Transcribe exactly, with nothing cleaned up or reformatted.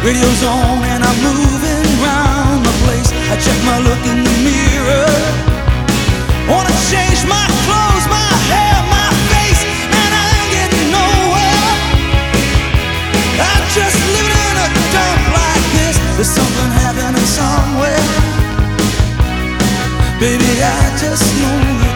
Radio's on and I'm moving round the place. I check my look in the mirror. Wanna change my clothes, my hair, my face, and I ain't getting nowhere. I'm just living in a dump like this. There's something happening somewhere. Baby, I just know that